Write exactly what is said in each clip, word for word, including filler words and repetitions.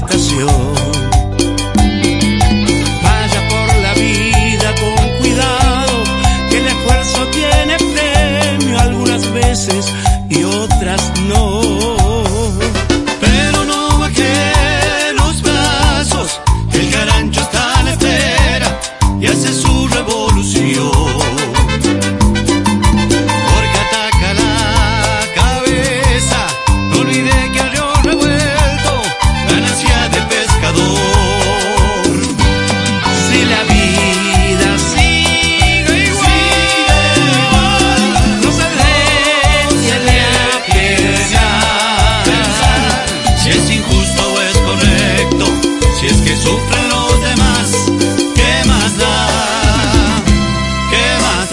estación. Vaya por la vida con cuidado, que el esfuerzo tiene premio algunas veces y otras no. Pero no baje los brazos, el carancho está a la espera y hace su revolución. Porque ataca la cabeza, no olvide que el río revuelto, ganancia del pescador. Si la vida sigue igual, no se deje a pensar si es injusto o es correcto, si es que sufren los demás, ¿qué más da? ¿Qué más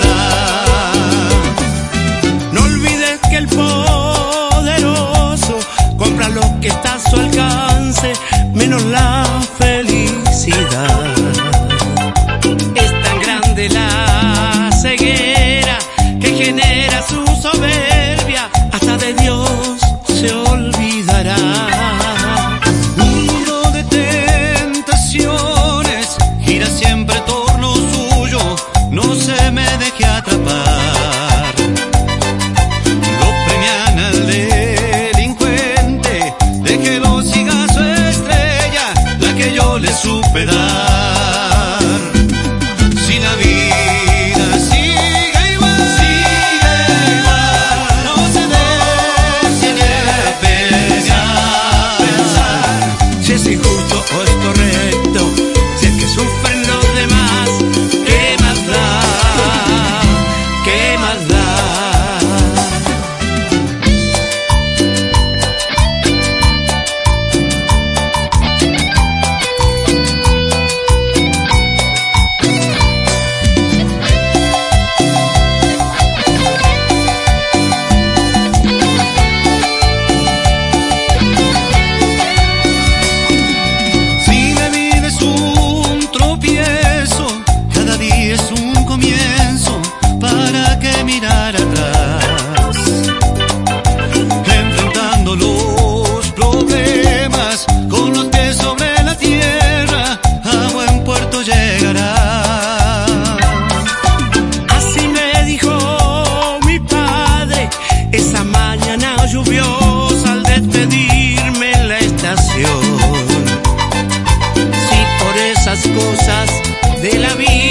da? No olvides que el poderoso compra lo que está a su alcance, menos la felicidad. Es tan grande la ceguera que genera su soberbia, hasta de Dios se olvidará. Un mundo de tentaciones gira siempre en torno suyo, no se me deje atrapar. Lo premian al delincuente, déjelo siga su estrella, la que yo le supe dar. Si la vida sigue igual, sigue igual, no se deje a pensar Si es injusto o es correcto, si es que sufren los demás, ¿qué más da? ¿Qué más da? Si la vida es un tropiezo, cada día es un comienzo, ¿para qué mirar atrás? Enfrentando los problemas con los pies sobre la tierra, a buen puerto llegará. Así me dijo mi padre esa mañana lluviosa al despedirme en la estación. Si por esas cosas de la vida